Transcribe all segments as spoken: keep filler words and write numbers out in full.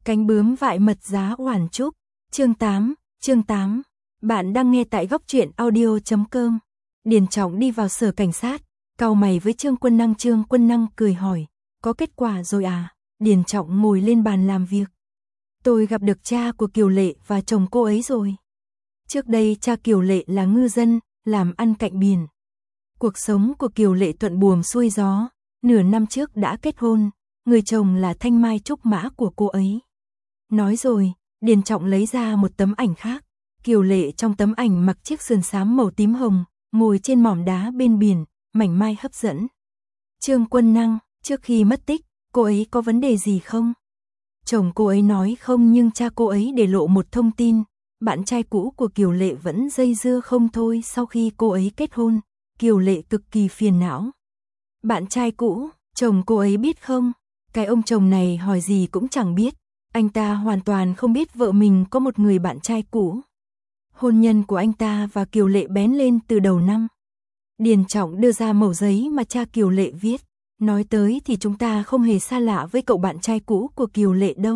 Cánh bướm vại mật giá Oản Trúc, chương tám, chương tám. Bạn đang nghe tại góc truyện audio chấm com. Điền Trọng đi vào sở cảnh sát, cau mày với Trương Quân Năng. Trương Quân Năng cười hỏi, có kết quả rồi à? Điền Trọng ngồi lên bàn làm việc. Tôi gặp được cha của Kiều Lệ và chồng cô ấy rồi. Trước đây cha Kiều Lệ là ngư dân, làm ăn cạnh biển. Cuộc sống của Kiều Lệ thuận buồm xuôi gió, nửa năm trước đã kết hôn, người chồng là thanh mai trúc mã của cô ấy. Nói rồi, Điền Trọng lấy ra một tấm ảnh khác. Kiều Lệ trong tấm ảnh mặc chiếc sườn xám màu tím hồng, ngồi trên mỏm đá bên biển, mảnh mai hấp dẫn. Trương Quân Năng, trước khi mất tích, cô ấy có vấn đề gì không? Chồng cô ấy nói không, nhưng cha cô ấy để lộ một thông tin, bạn trai cũ của Kiều Lệ vẫn dây dưa không thôi sau khi cô ấy kết hôn. Kiều Lệ cực kỳ phiền não. Bạn trai cũ, chồng cô ấy biết không? Cái ông chồng này hỏi gì cũng chẳng biết. Anh ta hoàn toàn không biết vợ mình có một người bạn trai cũ. Hôn nhân của anh ta và Kiều Lệ bén lên từ đầu năm. Điền Trọng đưa ra mẩu giấy mà cha Kiều Lệ viết. Nói tới thì chúng ta không hề xa lạ với cậu bạn trai cũ của Kiều Lệ đâu.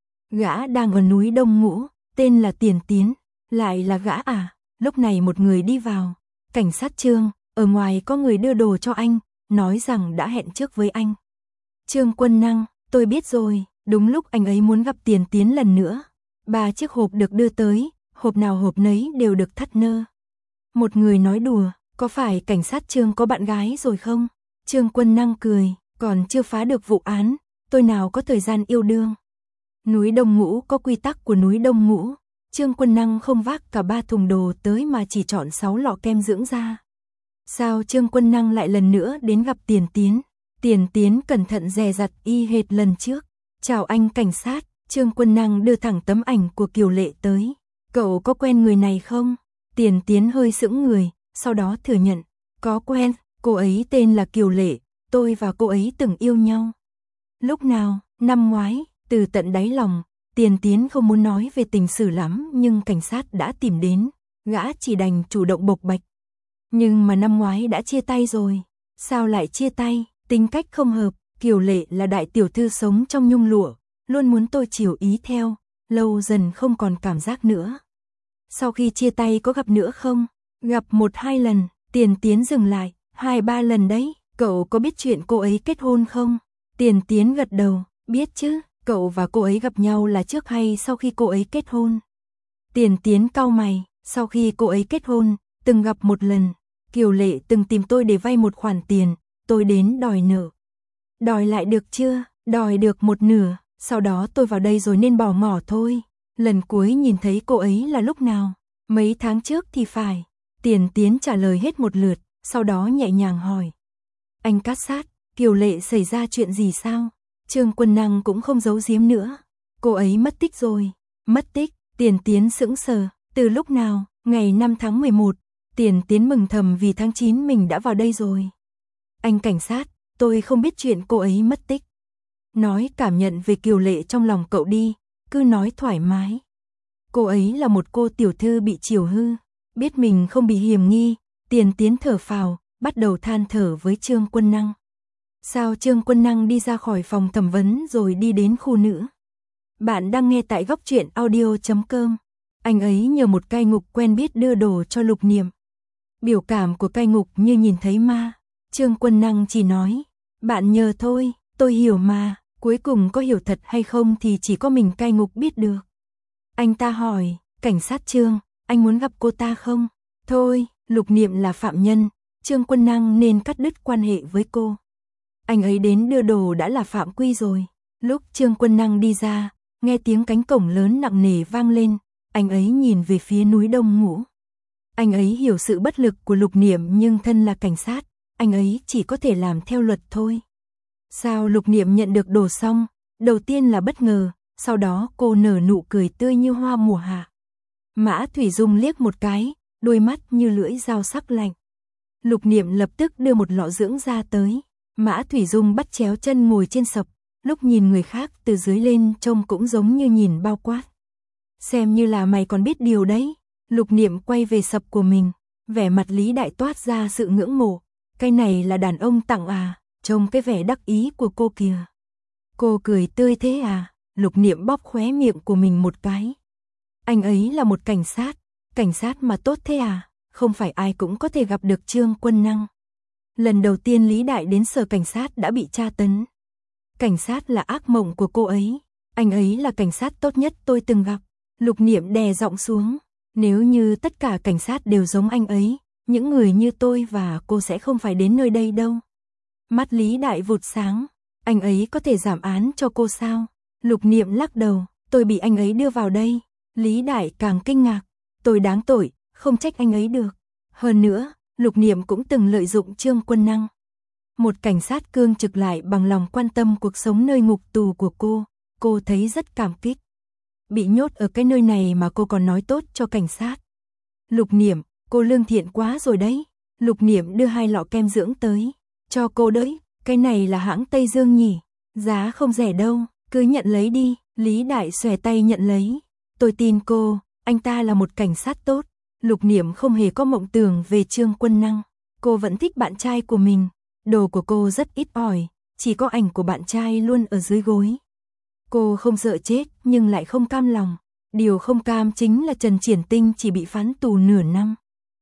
Gã đang ở núi Đông Ngũ, tên là Tiền Tiến. Lại là gã à? Lúc này một người đi vào. Cảnh sát Trương, ở ngoài có người đưa đồ cho anh, nói rằng đã hẹn trước với anh. Trương Quân Năng, tôi biết rồi. Đúng lúc anh ấy muốn gặp Tiền Tiến lần nữa. Ba chiếc hộp được đưa tới, hộp nào hộp nấy đều được thắt nơ. Một người nói đùa, có phải cảnh sát Trương có bạn gái rồi không? Trương Quân Năng cười, còn chưa phá được vụ án, tôi nào có thời gian yêu đương. Núi Đông Ngũ có quy tắc của núi Đông Ngũ. Trương Quân Năng không vác cả ba thùng đồ tới mà chỉ chọn sáu lọ kem dưỡng da. Sao Trương Quân Năng lại lần nữa đến gặp Tiền Tiến? Tiền Tiến cẩn thận dè dặt y hệt lần trước. Chào anh cảnh sát, Trương Quân Năng đưa thẳng tấm ảnh của Kiều Lệ tới. Cậu có quen người này không? Tiền Tiến hơi sững người, sau đó thừa nhận. Có quen, cô ấy tên là Kiều Lệ, tôi và cô ấy từng yêu nhau. Lúc nào? Năm ngoái. Từ tận đáy lòng, Tiền Tiến không muốn nói về tình sử lắm, nhưng cảnh sát đã tìm đến, gã chỉ đành chủ động bộc bạch. Nhưng mà năm ngoái đã chia tay rồi. Sao lại chia tay? Tính cách không hợp. Kiều Lệ là đại tiểu thư sống trong nhung lụa, luôn muốn tôi chiều ý theo, lâu dần không còn cảm giác nữa. Sau khi chia tay có gặp nữa không? Gặp một hai lần. Tiền Tiến dừng lại. Hai ba lần đấy. Cậu có biết chuyện cô ấy kết hôn không? Tiền Tiến gật đầu. Biết chứ. Cậu và cô ấy gặp nhau là trước hay sau khi cô ấy kết hôn? Tiền Tiến cau mày. Sau khi cô ấy kết hôn, từng gặp một lần. Kiều Lệ từng tìm tôi để vay một khoản tiền, tôi đến đòi nợ. Đòi lại được chưa? Đòi được một nửa, sau đó tôi vào đây rồi nên bỏ ngỏ thôi. Lần cuối nhìn thấy cô ấy là lúc nào? Mấy tháng trước thì phải. Tiền Tiến trả lời hết một lượt, sau đó nhẹ nhàng hỏi. Anh cát sát, Kiều Lệ xảy ra chuyện gì sao? Trương Quân Năng cũng không giấu giếm nữa. Cô ấy mất tích rồi. Mất tích? Tiền Tiến sững sờ. Từ lúc nào? Ngày năm tháng mười một. Tiền Tiến mừng thầm vì tháng chín mình đã vào đây rồi. Anh cảnh sát, tôi không biết chuyện cô ấy mất tích. Nói cảm nhận về Kiều Lệ trong lòng cậu đi, cứ nói thoải mái. Cô ấy là một cô tiểu thư bị chiều hư, biết mình không bị hiểm nghi. Tiền Tiến thở phào, bắt đầu than thở với Trương Quân Năng. Sao Trương Quân Năng đi ra khỏi phòng thẩm vấn rồi đi đến khu nữ? Bạn đang nghe tại góc truyện audio chấm com. Anh ấy nhờ một cai ngục quen biết đưa đồ cho Lục Niệm. Biểu cảm của cai ngục như nhìn thấy ma. Trương Quân Năng chỉ nói, bạn nhờ thôi, tôi hiểu mà, cuối cùng có hiểu thật hay không thì chỉ có mình cai ngục biết được. Anh ta hỏi, cảnh sát Trương, anh muốn gặp cô ta không? Thôi, Lục Niệm là phạm nhân, Trương Quân Năng nên cắt đứt quan hệ với cô. Anh ấy đến đưa đồ đã là phạm quy rồi. Lúc Trương Quân Năng đi ra, nghe tiếng cánh cổng lớn nặng nề vang lên, anh ấy nhìn về phía núi Đông Ngũ. Anh ấy hiểu sự bất lực của Lục Niệm, nhưng thân là cảnh sát, anh ấy chỉ có thể làm theo luật thôi. Sao Lục Niệm nhận được đồ xong, đầu tiên là bất ngờ, sau đó cô nở nụ cười tươi như hoa mùa hạ. Mã Thủy Dung liếc một cái, đôi mắt như lưỡi dao sắc lạnh. Lục Niệm lập tức đưa một lọ dưỡng da tới. Mã Thủy Dung bắt chéo chân ngồi trên sập, lúc nhìn người khác từ dưới lên trông cũng giống như nhìn bao quát. Xem như là mày còn biết điều đấy. Lục Niệm quay về sập của mình, vẻ mặt Lý Đại toát ra sự ngưỡng mộ. Cái này là đàn ông tặng à? Trông cái vẻ đắc ý của cô kìa. Cô cười tươi thế à? Lục Niệm bóp khóe miệng của mình một cái. Anh ấy là một cảnh sát, cảnh sát mà tốt thế à, không phải ai cũng có thể gặp được Trương Quân Năng. Lần đầu tiên Lý Đại đến sở cảnh sát đã bị tra tấn. Cảnh sát là ác mộng của cô ấy, anh ấy là cảnh sát tốt nhất tôi từng gặp. Lục Niệm đè giọng xuống, nếu như tất cả cảnh sát đều giống anh ấy, những người như tôi và cô sẽ không phải đến nơi đây đâu. Mắt Lý Đại vụt sáng, anh ấy có thể giảm án cho cô sao? Lục Niệm lắc đầu, tôi bị anh ấy đưa vào đây. Lý Đại càng kinh ngạc, tôi đáng tội, không trách anh ấy được. Hơn nữa, Lục Niệm cũng từng lợi dụng Trương Quân Năng. Một cảnh sát cương trực lại bằng lòng quan tâm cuộc sống nơi ngục tù của cô, cô thấy rất cảm kích. Bị nhốt ở cái nơi này mà cô còn nói tốt cho cảnh sát. Lục Niệm, cô lương thiện quá rồi đấy. Lục Niệm đưa hai lọ kem dưỡng tới, cho cô đấy, cái này là hãng Tây Dương nhỉ, giá không rẻ đâu, cứ nhận lấy đi. Lý Đại xòe tay nhận lấy. Tôi tin cô, anh ta là một cảnh sát tốt. Lục Niệm không hề có mộng tưởng về Trương Quân Năng, cô vẫn thích bạn trai của mình. Đồ của cô rất ít ỏi, chỉ có ảnh của bạn trai luôn ở dưới gối. Cô không sợ chết nhưng lại không cam lòng. Điều không cam chính là Trần Triển Tinh chỉ bị phán tù nửa năm.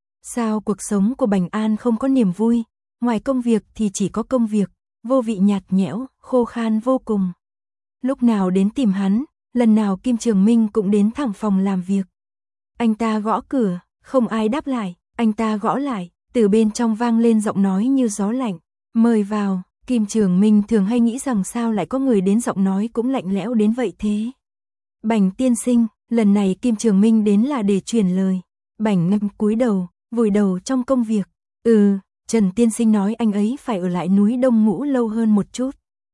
Sao cuộc sống của Bành An không có niềm vui, ngoài công việc thì chỉ có công việc, vô vị nhạt nhẽo, khô khan vô cùng. Lúc nào đến tìm hắn, lần nào Kim Trường Minh cũng đến thẳng phòng làm việc. Anh ta gõ cửa, không ai đáp lại, anh ta gõ lại, từ bên trong vang lên giọng nói như gió lạnh, mời vào. Kim Trường Minh thường hay nghĩ rằng sao lại có người đến giọng nói cũng lạnh lẽo đến vậy thế. Bành tiên sinh, lần này Kim Trường Minh đến là để truyền lời. Bành ngâm cúi đầu, vùi đầu trong công việc. Ừ, Trần tiên sinh nói anh ấy phải ở lại núi Đông Ngũ lâu hơn một chút.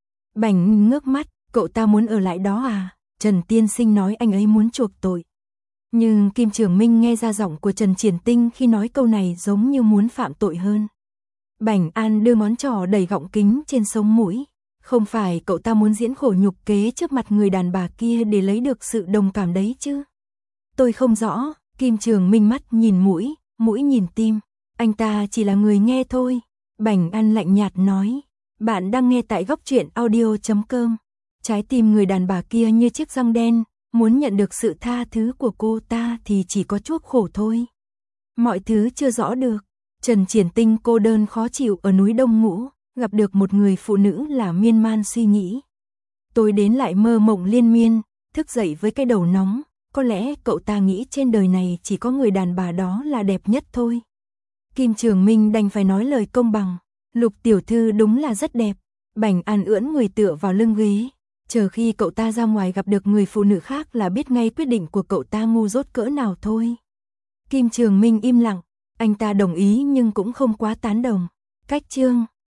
Bành ngước mắt, cậu ta muốn ở lại đó à? Trần tiên sinh nói anh ấy muốn chuộc tội. Nhưng Kim Trường Minh nghe ra giọng của Trần Triển Tinh khi nói câu này giống như muốn phạm tội hơn. Bành An đưa ngón trỏ đầy gọng kính trên sống mũi. Không phải cậu ta muốn diễn khổ nhục kế trước mặt người đàn bà kia để lấy được sự đồng cảm đấy chứ? Tôi không rõ. Kim Trường Minh mắt nhìn mũi, mũi nhìn tim. Anh ta chỉ là người nghe thôi. Bành An lạnh nhạt nói. Bạn đang nghe tại góc truyện audio chấm com. Trái tim người đàn bà kia như chiếc răng đen, muốn nhận được sự tha thứ của cô ta thì chỉ có chuốc khổ thôi. Mọi thứ chưa rõ được. Trần Triển Tinh cô đơn khó chịu ở núi Đông Ngũ, gặp được một người phụ nữ là miên man suy nghĩ. Tôi đến lại mơ mộng liên miên, thức dậy với cái đầu nóng, có lẽ cậu ta nghĩ trên đời này chỉ có người đàn bà đó là đẹp nhất thôi. Kim Trường Minh đành phải nói lời công bằng, Lục tiểu thư đúng là rất đẹp. Bành An ưỡn người tựa vào lưng ghế, chờ khi cậu ta ra ngoài gặp được người phụ nữ khác là biết ngay quyết định của cậu ta ngu dốt cỡ nào thôi. Kim Trường Minh im lặng, anh ta đồng ý nhưng cũng không quá tán đồng. Cách chương